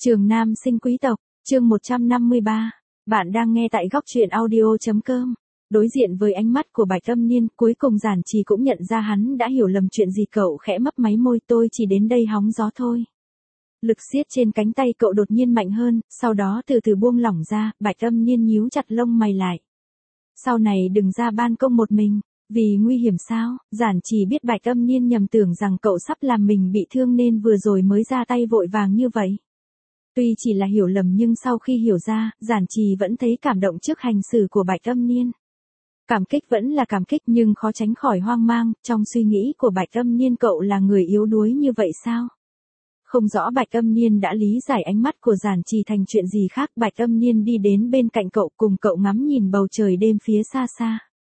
Trường Nam sinh quý tộc, chương 153. Bạn đang nghe tại góc truyện audio.com. Đối diện với ánh mắt của Bạch Âm Niên, cuối cùng Giản Trì cũng nhận ra hắn đã hiểu lầm chuyện gì. Cậu khẽ mấp máy môi, tôi chỉ đến đây hóng gió thôi. Lực siết trên cánh tay cậu đột nhiên mạnh hơn, sau đó từ từ buông lỏng ra. Bạch Âm Niên nhíu chặt lông mày lại. Sau này đừng ra ban công một mình. Vì nguy hiểm sao? Giản Trì biết Bạch Âm Niên nhầm tưởng rằng cậu sắp làm mình bị thương nên vừa rồi mới ra tay vội vàng như vậy. Tuy chỉ là hiểu lầm nhưng sau khi hiểu ra, Giản Trì vẫn thấy cảm động trước hành xử của Bạch Âm Niên. Cảm kích vẫn là cảm kích nhưng khó tránh khỏi hoang mang, trong suy nghĩ của Bạch Âm Niên cậu là người yếu đuối như vậy sao? Không rõ Bạch Âm Niên đã lý giải ánh mắt của Giản Trì thành chuyện gì khác. Bạch Âm Niên đi đến bên cạnh cậu cùng cậu ngắm nhìn bầu trời đêm phía xa xa.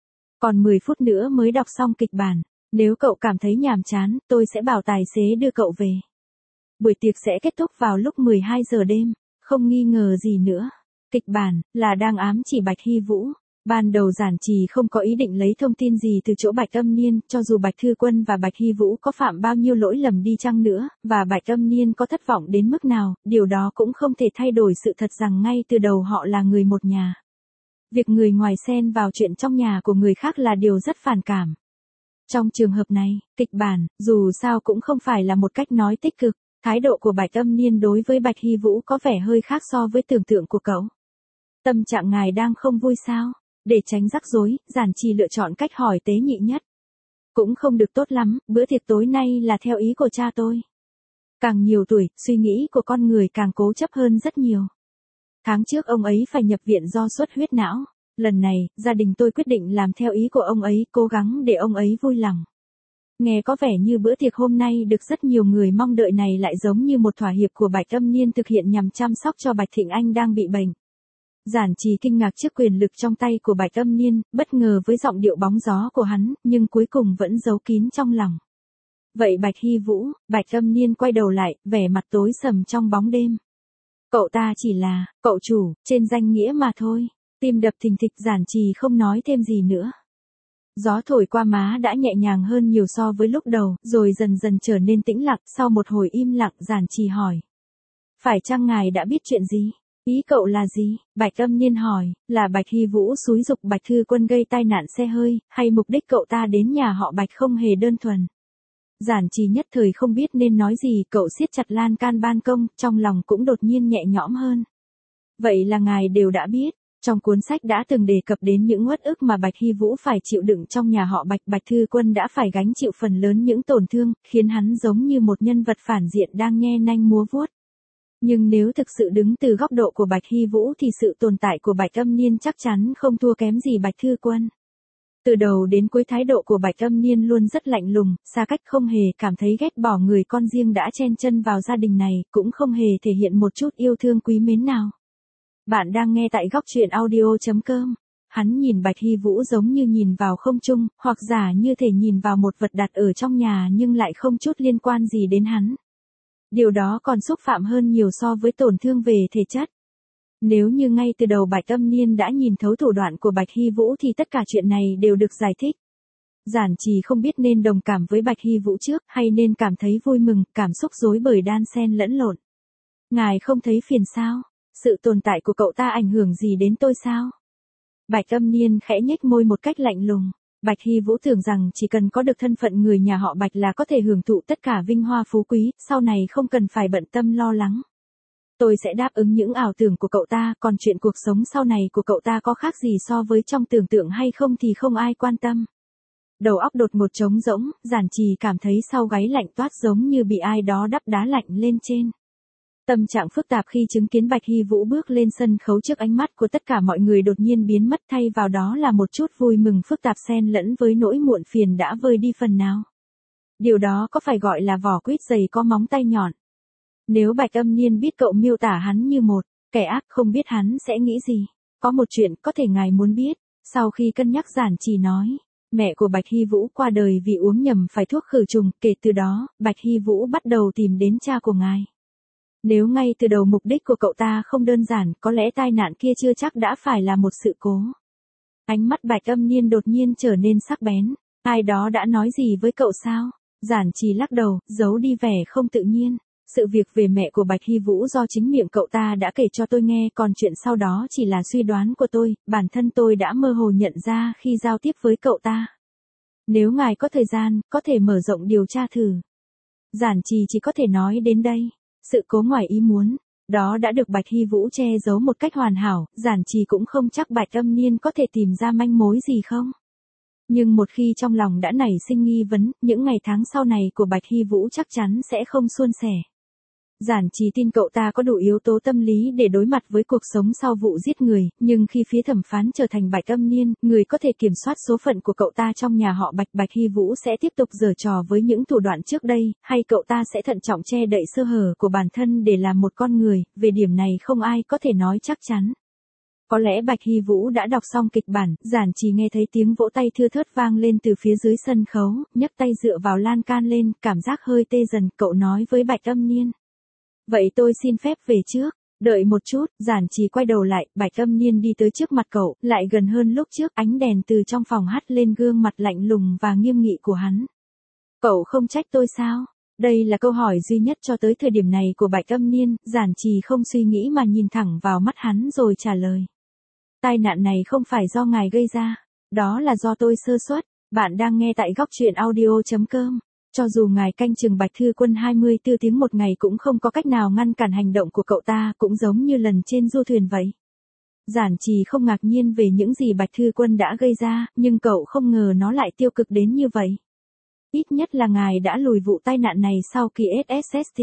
Còn 10 phút nữa mới đọc xong kịch bản, nếu cậu cảm thấy nhàm chán, tôi sẽ bảo tài xế đưa cậu về. Buổi tiệc sẽ kết thúc vào lúc 12 giờ đêm, không nghi ngờ gì nữa. Kịch bản là đang ám chỉ Bạch Hy Vũ. Ban đầu Giản Trì không có ý định lấy thông tin gì từ chỗ Bạch Âm Niên, cho dù Bạch Thư Quân và Bạch Hy Vũ có phạm bao nhiêu lỗi lầm đi chăng nữa, và Bạch Âm Niên có thất vọng đến mức nào, điều đó cũng không thể thay đổi sự thật rằng ngay từ đầu họ là người một nhà. Việc người ngoài xen vào chuyện trong nhà của người khác là điều rất phản cảm. Trong trường hợp này, kịch bản, dù sao cũng không phải là một cách nói tích cực. Thái độ của Bạch Âm Niên đối với Bạch Hy Vũ có vẻ hơi khác so với tưởng tượng của cậu. Tâm trạng ngài đang không vui sao? Để tránh rắc rối, Giản Trì lựa chọn cách hỏi tế nhị nhất. Cũng không được tốt lắm, bữa tiệc tối nay là theo ý của cha tôi. Càng nhiều tuổi, suy nghĩ của con người càng cố chấp hơn rất nhiều. Tháng trước ông ấy phải nhập viện do xuất huyết não. Lần này, gia đình tôi quyết định làm theo ý của ông ấy, cố gắng để ông ấy vui lòng. Nghe có vẻ như bữa tiệc hôm nay được rất nhiều người mong đợi này lại giống như một thỏa hiệp của Bạch Âm Niên thực hiện nhằm chăm sóc cho Bạch Thịnh Anh đang bị bệnh. Giản Trì kinh ngạc trước quyền lực trong tay của Bạch Âm Niên, bất ngờ với giọng điệu bóng gió của hắn, nhưng cuối cùng vẫn giấu kín trong lòng. Vậy Bạch Hy Vũ, Bạch Âm Niên quay đầu lại, vẻ mặt tối sầm trong bóng đêm. Cậu ta chỉ là, cậu chủ, trên danh nghĩa mà thôi. Tim đập thình thịch, Giản Trì không nói thêm gì nữa. Gió thổi qua má đã nhẹ nhàng hơn nhiều so với lúc đầu, rồi dần dần trở nên tĩnh lặng. Sau một hồi im lặng, Giản Trì hỏi. Phải chăng ngài đã biết chuyện gì? Ý cậu là gì? Bạch Âm Niên hỏi, là Bạch Hy Vũ xúi giục Bạch Thư Quân gây tai nạn xe hơi, hay mục đích cậu ta đến nhà họ Bạch không hề đơn thuần? Giản Trì nhất thời không biết nên nói gì, cậu siết chặt lan can ban công, trong lòng cũng đột nhiên nhẹ nhõm hơn. Vậy là ngài đều đã biết. Trong cuốn sách đã từng đề cập đến những uất ức mà Bạch Hy Vũ phải chịu đựng trong nhà họ Bạch. Bạch Thư Quân đã phải gánh chịu phần lớn những tổn thương, khiến hắn giống như một nhân vật phản diện đang nhe nanh múa vuốt. Nhưng nếu thực sự đứng từ góc độ của Bạch Hy Vũ thì sự tồn tại của Bạch Âm Niên chắc chắn không thua kém gì Bạch Thư Quân. Từ đầu đến cuối thái độ của Bạch Âm Niên luôn rất lạnh lùng, xa cách, không hề cảm thấy ghét bỏ người con riêng đã chen chân vào gia đình này, cũng không hề thể hiện một chút yêu thương quý mến nào. Bạn đang nghe tại góc truyện audio.com. Hắn nhìn Bạch Hy Vũ giống như nhìn vào không trung, hoặc giả như thể nhìn vào một vật đặt ở trong nhà nhưng lại không chút liên quan gì đến hắn. Điều đó còn xúc phạm hơn nhiều so với tổn thương về thể chất. Nếu như ngay từ đầu Bạch Âm Niên đã nhìn thấu thủ đoạn của Bạch Hy Vũ thì tất cả chuyện này đều được giải thích. Giản Trì không biết nên đồng cảm với Bạch Hy Vũ trước hay nên cảm thấy vui mừng, cảm xúc rối bời đan xen lẫn lộn. Ngài không thấy phiền sao? Sự tồn tại của cậu ta ảnh hưởng gì đến tôi sao? Bạch Âm Niên khẽ nhếch môi một cách lạnh lùng. Bạch Hy Vũ tưởng rằng chỉ cần có được thân phận người nhà họ Bạch là có thể hưởng thụ tất cả vinh hoa phú quý, sau này không cần phải bận tâm lo lắng. Tôi sẽ đáp ứng những ảo tưởng của cậu ta, còn chuyện cuộc sống sau này của cậu ta có khác gì so với trong tưởng tượng hay không thì không ai quan tâm. Đầu óc đột ngột trống rỗng, Giản Trì cảm thấy sau gáy lạnh toát giống như bị ai đó đắp đá lạnh lên trên. Tâm trạng phức tạp khi chứng kiến Bạch Hy Vũ bước lên sân khấu trước ánh mắt của tất cả mọi người đột nhiên biến mất, thay vào đó là một chút vui mừng phức tạp xen lẫn với nỗi muộn phiền đã vơi đi phần nào. Điều đó có phải gọi là vỏ quýt dày có móng tay nhọn? Nếu Bạch Âm Niên biết cậu miêu tả hắn như một kẻ ác, không biết hắn sẽ nghĩ gì. Có một chuyện có thể ngài muốn biết. Sau khi cân nhắc, Giản Trì nói, mẹ của Bạch Hy Vũ qua đời vì uống nhầm phải thuốc khử trùng, kể từ đó, Bạch Hy Vũ bắt đầu tìm đến cha của ngài. Nếu ngay từ đầu mục đích của cậu ta không đơn giản, có lẽ tai nạn kia chưa chắc đã phải là một sự cố. Ánh mắt Bạch Âm Niên đột nhiên trở nên sắc bén. Ai đó đã nói gì với cậu sao? Giản Trì lắc đầu, giấu đi vẻ không tự nhiên. Sự việc về mẹ của Bạch Hy Vũ do chính miệng cậu ta đã kể cho tôi nghe, còn chuyện sau đó chỉ là suy đoán của tôi, bản thân tôi đã mơ hồ nhận ra khi giao tiếp với cậu ta. Nếu ngài có thời gian, có thể mở rộng điều tra thử. Giản Trì chỉ có thể nói đến đây. Sự cố ngoài ý muốn, đó đã được Bạch Hy Vũ che giấu một cách hoàn hảo, Giản Trì cũng không chắc Bạch Âm Niên có thể tìm ra manh mối gì không. Nhưng một khi trong lòng đã nảy sinh nghi vấn, những ngày tháng sau này của Bạch Hy Vũ chắc chắn sẽ không suôn sẻ. Giản Trì tin cậu ta có đủ yếu tố tâm lý để đối mặt với cuộc sống sau vụ giết người, nhưng khi phía thẩm phán trở thành Bạch Âm Niên, người có thể kiểm soát số phận của cậu ta trong nhà họ Bạch, Bạch Hy Vũ sẽ tiếp tục giở trò với những thủ đoạn trước đây, hay cậu ta sẽ thận trọng che đậy sơ hở của bản thân để làm một con người, về điểm này không ai có thể nói chắc chắn. Có lẽ Bạch Hy Vũ đã đọc xong kịch bản, Giản Trì nghe thấy tiếng vỗ tay thưa thớt vang lên từ phía dưới sân khấu, nhấc tay dựa vào lan can lên, cảm giác hơi tê dần, cậu nói với Bạch Âm Niên. Vậy tôi xin phép về trước. Đợi một chút, Giản Trì quay đầu lại, Bạch Âm Niên đi tới trước mặt cậu, lại gần hơn lúc trước, ánh đèn từ trong phòng hắt lên gương mặt lạnh lùng và nghiêm nghị của hắn. Cậu không trách tôi sao? Đây là câu hỏi duy nhất cho tới thời điểm này của Bạch Âm Niên, Giản Trì không suy nghĩ mà nhìn thẳng vào mắt hắn rồi trả lời. Tai nạn này không phải do ngài gây ra, đó là do tôi sơ suất. Bạn đang nghe tại góc truyện audio.com. Cho dù ngài canh chừng Bạch Thư Quân 24 tiếng một ngày cũng không có cách nào ngăn cản hành động của cậu ta, cũng giống như lần trên du thuyền vậy. Giản Trì không ngạc nhiên về những gì Bạch Thư Quân đã gây ra, nhưng cậu không ngờ nó lại tiêu cực đến như vậy. Ít nhất là ngài đã lùi vụ tai nạn này sau kỳ SST.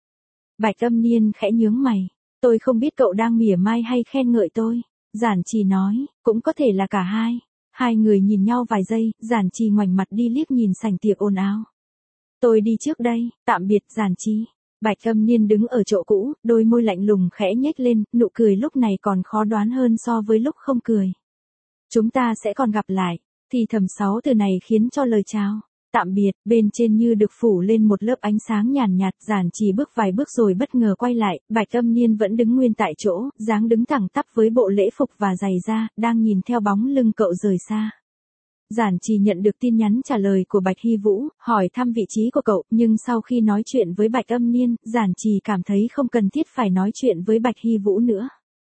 Bạch Âm Niên khẽ nhướng mày. Tôi không biết cậu đang mỉa mai hay khen ngợi tôi. Giản Trì nói, cũng có thể là cả hai. Hai người nhìn nhau vài giây, Giản Trì ngoảnh mặt đi liếc nhìn sảnh tiệc ồn ào. Tôi đi trước đây, tạm biệt Giản Trì. Bạch Âm Niên đứng ở chỗ cũ, đôi môi lạnh lùng khẽ nhếch lên, nụ cười lúc này còn khó đoán hơn so với lúc không cười. Chúng ta sẽ còn gặp lại, thì thầm 6 từ này khiến cho lời chào. Tạm biệt, bên trên như được phủ lên một lớp ánh sáng nhàn nhạt, Giản Trì bước vài bước rồi bất ngờ quay lại, Bạch Âm Niên vẫn đứng nguyên tại chỗ, dáng đứng thẳng tắp với bộ lễ phục và giày da, đang nhìn theo bóng lưng cậu rời xa. Giản Trì nhận được tin nhắn trả lời của Bạch Hy Vũ, hỏi thăm vị trí của cậu, nhưng sau khi nói chuyện với Bạch Âm Niên, Giản Trì cảm thấy không cần thiết phải nói chuyện với Bạch Hy Vũ nữa.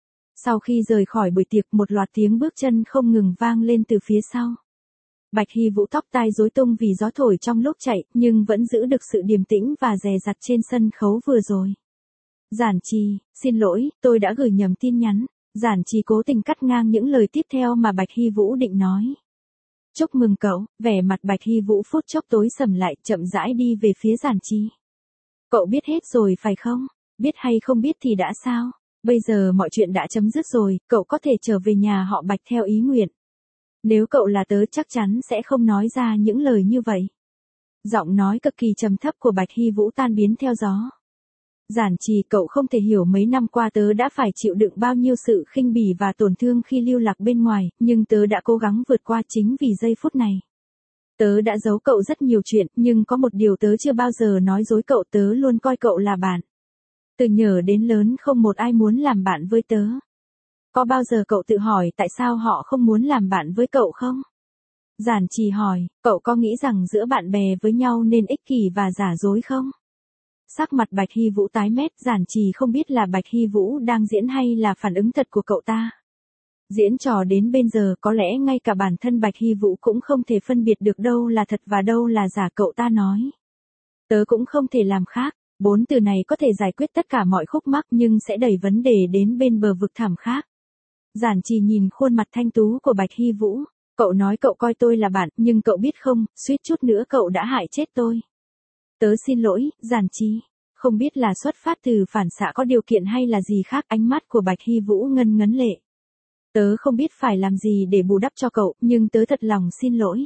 Sau khi rời khỏi buổi tiệc, một loạt tiếng bước chân không ngừng vang lên từ phía sau. Bạch Hy Vũ tóc tai rối tung vì gió thổi trong lúc chạy, nhưng vẫn giữ được sự điềm tĩnh và dè dặt trên sân khấu vừa rồi. Giản Trì, xin lỗi, tôi đã gửi nhầm tin nhắn. Giản Trì cố tình cắt ngang những lời tiếp theo mà Bạch Hy Vũ định nói. Chúc mừng cậu, vẻ mặt Bạch Hy Vũ phút chốc tối sầm lại, chậm rãi đi về phía Giản Trì. Cậu biết hết rồi phải không? Biết hay không biết thì đã sao? Bây giờ mọi chuyện đã chấm dứt rồi, cậu có thể trở về nhà họ Bạch theo ý nguyện. Nếu cậu là tớ chắc chắn sẽ không nói ra những lời như vậy. Giọng nói cực kỳ trầm thấp của Bạch Hy Vũ tan biến theo gió. Giản Trì, cậu không thể hiểu mấy năm qua tớ đã phải chịu đựng bao nhiêu sự khinh bỉ và tổn thương khi lưu lạc bên ngoài, nhưng tớ đã cố gắng vượt qua chính vì giây phút này. Tớ đã giấu cậu rất nhiều chuyện, nhưng có một điều tớ chưa bao giờ nói dối cậu, tớ luôn coi cậu là bạn. Từ nhỏ đến lớn không một ai muốn làm bạn với tớ. Có bao giờ cậu tự hỏi tại sao họ không muốn làm bạn với cậu không? Giản Trì hỏi, cậu có nghĩ rằng giữa bạn bè với nhau nên ích kỷ và giả dối không? Sắc mặt Bạch Hy Vũ tái mét, Giản Trì không biết là Bạch Hy Vũ đang diễn hay là phản ứng thật của cậu ta. Diễn trò đến bây giờ có lẽ ngay cả bản thân Bạch Hy Vũ cũng không thể phân biệt được đâu là thật và đâu là giả, cậu ta nói. Tớ cũng không thể làm khác, 4 từ này có thể giải quyết tất cả mọi khúc mắc nhưng sẽ đẩy vấn đề đến bên bờ vực thẳm khác. Giản Trì nhìn khuôn mặt thanh tú của Bạch Hy Vũ, cậu nói cậu coi tôi là bạn, nhưng cậu biết không, suýt chút nữa cậu đã hại chết tôi. Tớ xin lỗi, Giản Trì. Không biết là xuất phát từ phản xạ có điều kiện hay là gì khác, ánh mắt của Bạch Hy Vũ ngân ngấn lệ. Tớ không biết phải làm gì để bù đắp cho cậu, nhưng tớ thật lòng xin lỗi.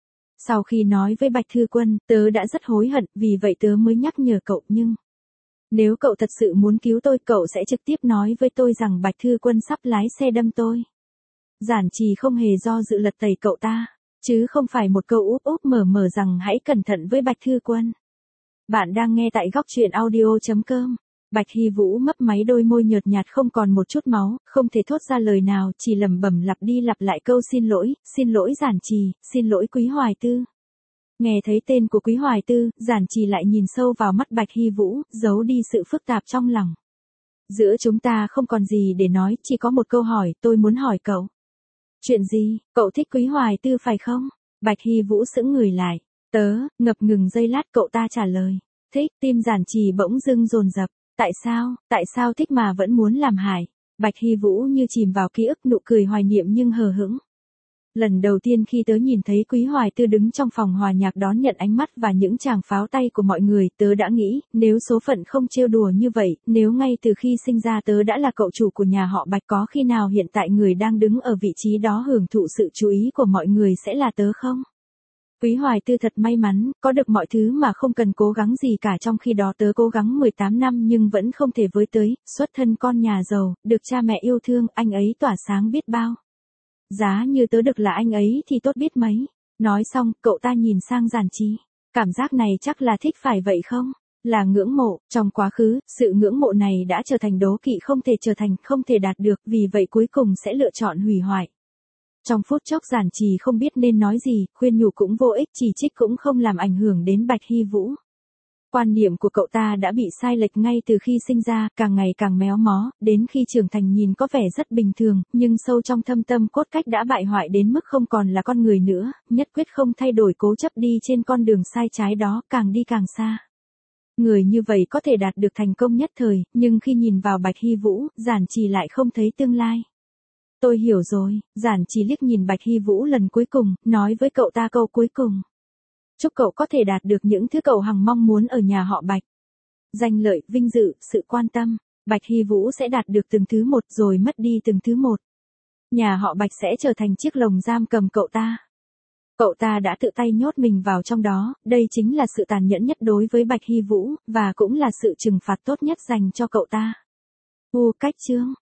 Sau khi nói với Bạch Thư Quân, tớ đã rất hối hận, vì vậy tớ mới nhắc nhở cậu, nhưng... Nếu cậu thật sự muốn cứu tôi, cậu sẽ trực tiếp nói với tôi rằng Bạch Thư Quân sắp lái xe đâm tôi. Giản Trì không hề do dự lật tẩy cậu ta, chứ không phải một câu úp úp mở mở rằng hãy cẩn thận với Bạch Thư Quân. Bạn đang nghe tại góc truyện audio.com. Bạch Hy Vũ mấp máy đôi môi nhợt nhạt không còn một chút máu, không thể thốt ra lời nào, chỉ lẩm bẩm lặp đi lặp lại câu xin lỗi Giản Trì, xin lỗi Quý Hoài Tư. Nghe thấy tên của Quý Hoài Tư, Giản Trì lại nhìn sâu vào mắt Bạch Hy Vũ, giấu đi sự phức tạp trong lòng. Giữa chúng ta không còn gì để nói, chỉ có một câu hỏi tôi muốn hỏi cậu. Chuyện gì, cậu thích Quý Hoài Tư phải không? Bạch Hy Vũ sững người lại. Tớ, ngập ngừng giây lát cậu ta trả lời. Thích, tim Giản Trì bỗng dưng dồn dập. Tại sao thích mà vẫn muốn làm hại? Bạch Hy Vũ như chìm vào ký ức, nụ cười hoài niệm nhưng hờ hững. Lần đầu tiên khi tớ nhìn thấy Quý Hoài Tư đứng trong phòng hòa nhạc đón nhận ánh mắt và những tràng pháo tay của mọi người, tớ đã nghĩ, nếu số phận không trêu đùa như vậy, nếu ngay từ khi sinh ra tớ đã là cậu chủ của nhà họ Bạch, có khi nào hiện tại người đang đứng ở vị trí đó hưởng thụ sự chú ý của mọi người sẽ là tớ không? Quý Hoài Tư thật may mắn, có được mọi thứ mà không cần cố gắng gì cả, trong khi đó tớ cố gắng 18 năm nhưng vẫn không thể với tới, xuất thân con nhà giàu, được cha mẹ yêu thương, anh ấy tỏa sáng biết bao. Giá như tớ được là anh ấy thì tốt biết mấy. Nói xong, cậu ta nhìn sang Giản Trì. Cảm giác này chắc là thích phải vậy không? Là ngưỡng mộ, trong quá khứ, sự ngưỡng mộ này đã trở thành đố kỵ không thể trở thành, không thể đạt được, vì vậy cuối cùng sẽ lựa chọn hủy hoại. Trong phút chốc Giản Trì không biết nên nói gì, khuyên nhủ cũng vô ích, chỉ trích cũng không làm ảnh hưởng đến Bạch Hy Vũ. Quan niệm của cậu ta đã bị sai lệch ngay từ khi sinh ra, càng ngày càng méo mó, đến khi trưởng thành nhìn có vẻ rất bình thường, nhưng sâu trong thâm tâm cốt cách đã bại hoại đến mức không còn là con người nữa, nhất quyết không thay đổi, cố chấp đi trên con đường sai trái đó, càng đi càng xa. Người như vậy có thể đạt được thành công nhất thời, nhưng khi nhìn vào Bạch Hy Vũ, Giản Trì lại không thấy tương lai. Tôi hiểu rồi, Giản Trì liếc nhìn Bạch Hy Vũ lần cuối cùng, nói với cậu ta câu cuối cùng. Chúc cậu có thể đạt được những thứ cậu hằng mong muốn ở nhà họ Bạch. Danh lợi, vinh dự, sự quan tâm, Bạch Hy Vũ sẽ đạt được từng thứ một rồi mất đi từng thứ một. Nhà họ Bạch sẽ trở thành chiếc lồng giam cầm cậu ta. Cậu ta đã tự tay nhốt mình vào trong đó, đây chính là sự tàn nhẫn nhất đối với Bạch Hy Vũ, và cũng là sự trừng phạt tốt nhất dành cho cậu ta. Cách chương